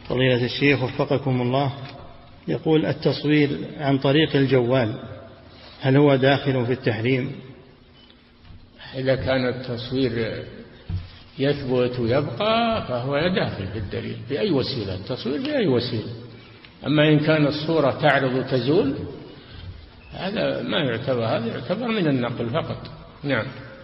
فضيلة الشيخ وفقكم الله، يقول التصوير عن طريق الجوال هل هو داخل في التحريم؟ إذا كان التصوير يثبت ويبقى فهو داخل في الدليل بأي وسيلة، التصوير بأي وسيلة. أما إن كان الصورة تعرض وتزول هذا ما يعتبر، هذا يعتبر من النقل فقط. نعم.